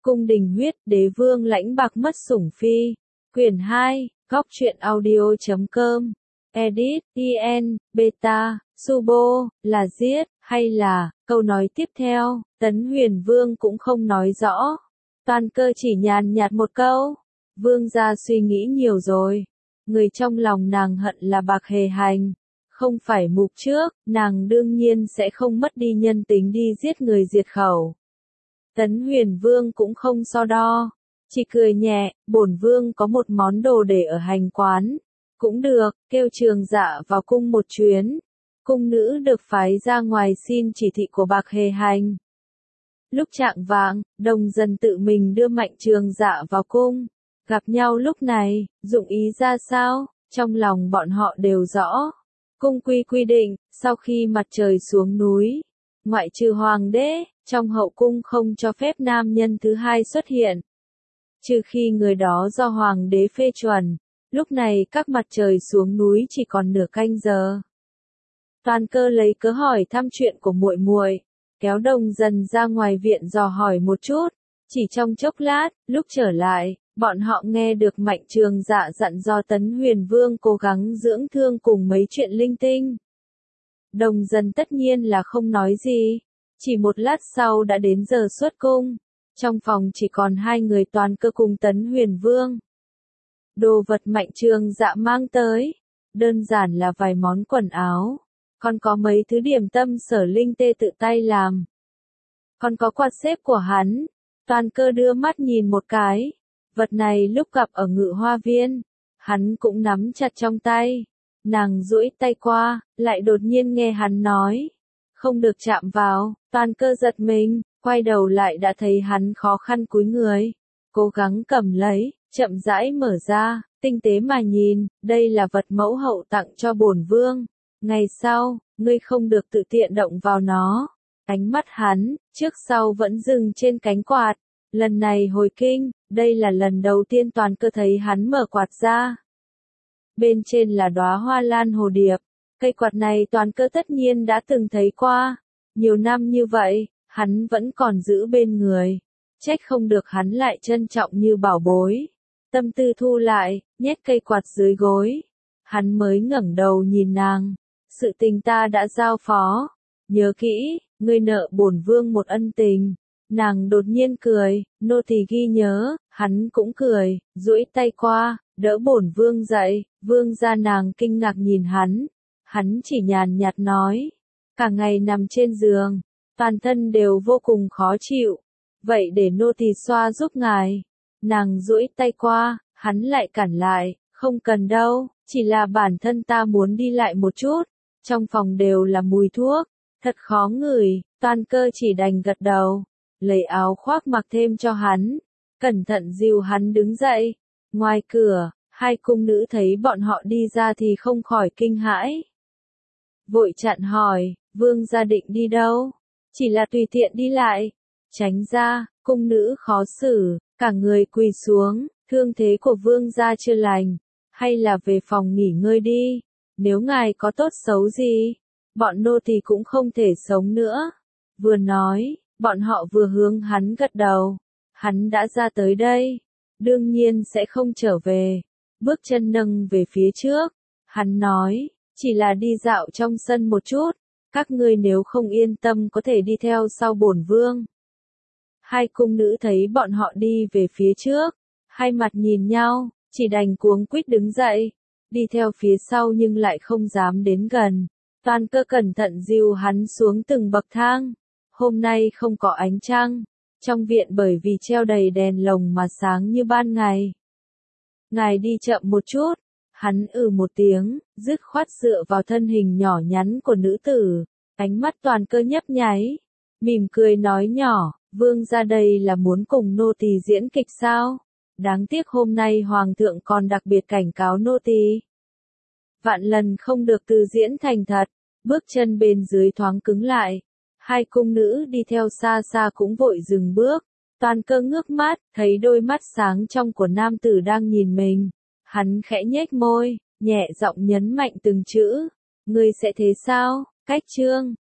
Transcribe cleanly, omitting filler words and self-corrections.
Cung đình huyết, đế vương lãnh bạc mất sủng phi. Quyển 2, góc truyện audio.com. Edit, EN, Beta, Subo, là giết, hay là, câu nói tiếp theo, Tấn Huyền Vương cũng không nói rõ. Toàn Cơ chỉ nhàn nhạt một câu. Vương gia suy nghĩ nhiều rồi. Người trong lòng nàng hận là Bạc Hề Hành. Không phải mục trước, nàng đương nhiên sẽ không mất đi nhân tính đi giết người diệt khẩu. Tấn Huyền Vương cũng không so đo. Chỉ cười nhẹ, bổn vương có một món đồ để ở hành quán. Cũng được, kêu Trường Dạ vào cung một chuyến. Cung nữ được phái ra ngoài xin chỉ thị của Bạc Hề Hành. Lúc chạng vạng, Đồng Dần tự mình đưa Mạnh Trường Dạ vào cung. Gặp nhau lúc này, dụng ý ra sao, trong lòng bọn họ đều rõ. Cung quy định, sau khi mặt trời xuống núi, ngoại trừ hoàng đế, trong hậu cung không cho phép nam nhân thứ hai xuất hiện. Trừ khi người đó do hoàng đế phê chuẩn, lúc này các mặt trời xuống núi chỉ còn nửa canh giờ. Toàn Cơ lấy cớ hỏi thăm chuyện của muội muội, kéo Đồng Dần ra ngoài viện dò hỏi một chút. Chỉ trong chốc lát, lúc trở lại, bọn họ nghe được Mạnh Trường Dạ dặn dò Tấn Huyền Vương cố gắng dưỡng thương cùng mấy chuyện linh tinh. Đồng Dần tất nhiên là không nói gì. Chỉ một lát sau đã đến giờ xuất cung. Trong phòng chỉ còn hai người Toàn Cơ cùng Tấn Huyền Vương. Đồ vật Mạnh Trường Dạ mang tới, đơn giản là vài món quần áo, còn có mấy thứ điểm tâm Sở Linh Tê tự tay làm. Còn có quạt xếp của hắn. Toàn Cơ đưa mắt nhìn một cái. Vật này lúc gặp ở Ngự Hoa Viên, hắn cũng nắm chặt trong tay. Nàng duỗi tay qua, lại đột nhiên nghe hắn nói. Không được chạm vào. Toàn Cơ giật mình, quay đầu lại đã thấy hắn khó khăn cúi người. Cố gắng cầm lấy, chậm rãi mở ra, tinh tế mà nhìn, đây là vật mẫu hậu tặng cho bổn vương. Ngày sau, ngươi không được tự tiện động vào nó. Ánh mắt hắn, trước sau vẫn dừng trên cánh quạt. Lần này hồi kinh, đây là lần đầu tiên Toàn Cơ thấy hắn mở quạt ra. Bên trên là đóa hoa lan hồ điệp. Cây quạt này Toàn Cơ tất nhiên đã từng thấy qua. Nhiều năm như vậy, hắn vẫn còn giữ bên người. Trách không được hắn lại trân trọng như bảo bối. Tâm tư thu lại, nhét cây quạt dưới gối. Hắn mới ngẩng đầu nhìn nàng. Sự tình ta đã giao phó. Nhớ kỹ, ngươi nợ bổn vương một ân tình. Nàng đột nhiên cười, nô tỳ ghi nhớ. Hắn cũng cười, duỗi tay qua, đỡ bổn vương dậy. Vương gia nàng kinh ngạc nhìn hắn. Hắn chỉ nhàn nhạt nói. Cả ngày nằm trên giường, toàn thân đều vô cùng khó chịu. Vậy để nô tỳ xoa giúp ngài. Nàng duỗi tay qua, hắn lại cản lại. Không cần đâu, chỉ là bản thân ta muốn đi lại một chút. Trong phòng đều là mùi thuốc, thật khó ngửi. Toàn Cơ chỉ đành gật đầu, lấy áo khoác mặc thêm cho hắn, cẩn thận dìu hắn đứng dậy. Ngoài cửa, hai cung nữ thấy bọn họ đi ra thì không khỏi kinh hãi. Vội chặn hỏi, vương gia định đi đâu? Chỉ là tùy tiện đi lại. Tránh ra, cung nữ khó xử, cả người quỳ xuống, thương thế của vương gia chưa lành, hay là về phòng nghỉ ngơi đi. Nếu ngài có tốt xấu gì, bọn nô tỳ cũng không thể sống nữa. Vừa nói, bọn họ vừa hướng hắn gật đầu. Hắn đã ra tới đây, đương nhiên sẽ không trở về. Bước chân nâng về phía trước, hắn nói, chỉ là đi dạo trong sân một chút. Các ngươi nếu không yên tâm có thể đi theo sau bổn vương. Hai cung nữ thấy bọn họ đi về phía trước, hai mặt nhìn nhau, chỉ đành cuống quýt đứng dậy. Đi theo phía sau nhưng lại không dám đến gần. Toàn Cơ cẩn thận dìu hắn xuống từng bậc thang. Hôm nay không có ánh trăng. Trong viện bởi vì treo đầy đèn lồng mà sáng như ban ngày. Ngài đi chậm một chút. Hắn một tiếng, dứt khoát dựa vào thân hình nhỏ nhắn của nữ tử. Ánh mắt Toàn Cơ nhấp nháy. Mỉm cười nói nhỏ, vương ra đây là muốn cùng nô tỳ diễn kịch sao? Đáng tiếc hôm nay hoàng thượng còn đặc biệt cảnh cáo nô tỳ. Vạn lần không được từ diễn thành thật. Bước chân bên dưới thoáng cứng lại. Hai cung nữ đi theo xa xa cũng vội dừng bước. Toàn Cơ ngước mắt, thấy đôi mắt sáng trong của nam tử đang nhìn mình. Hắn khẽ nhếch môi, nhẹ giọng nhấn mạnh từng chữ. Ngươi sẽ thế sao? Cách chương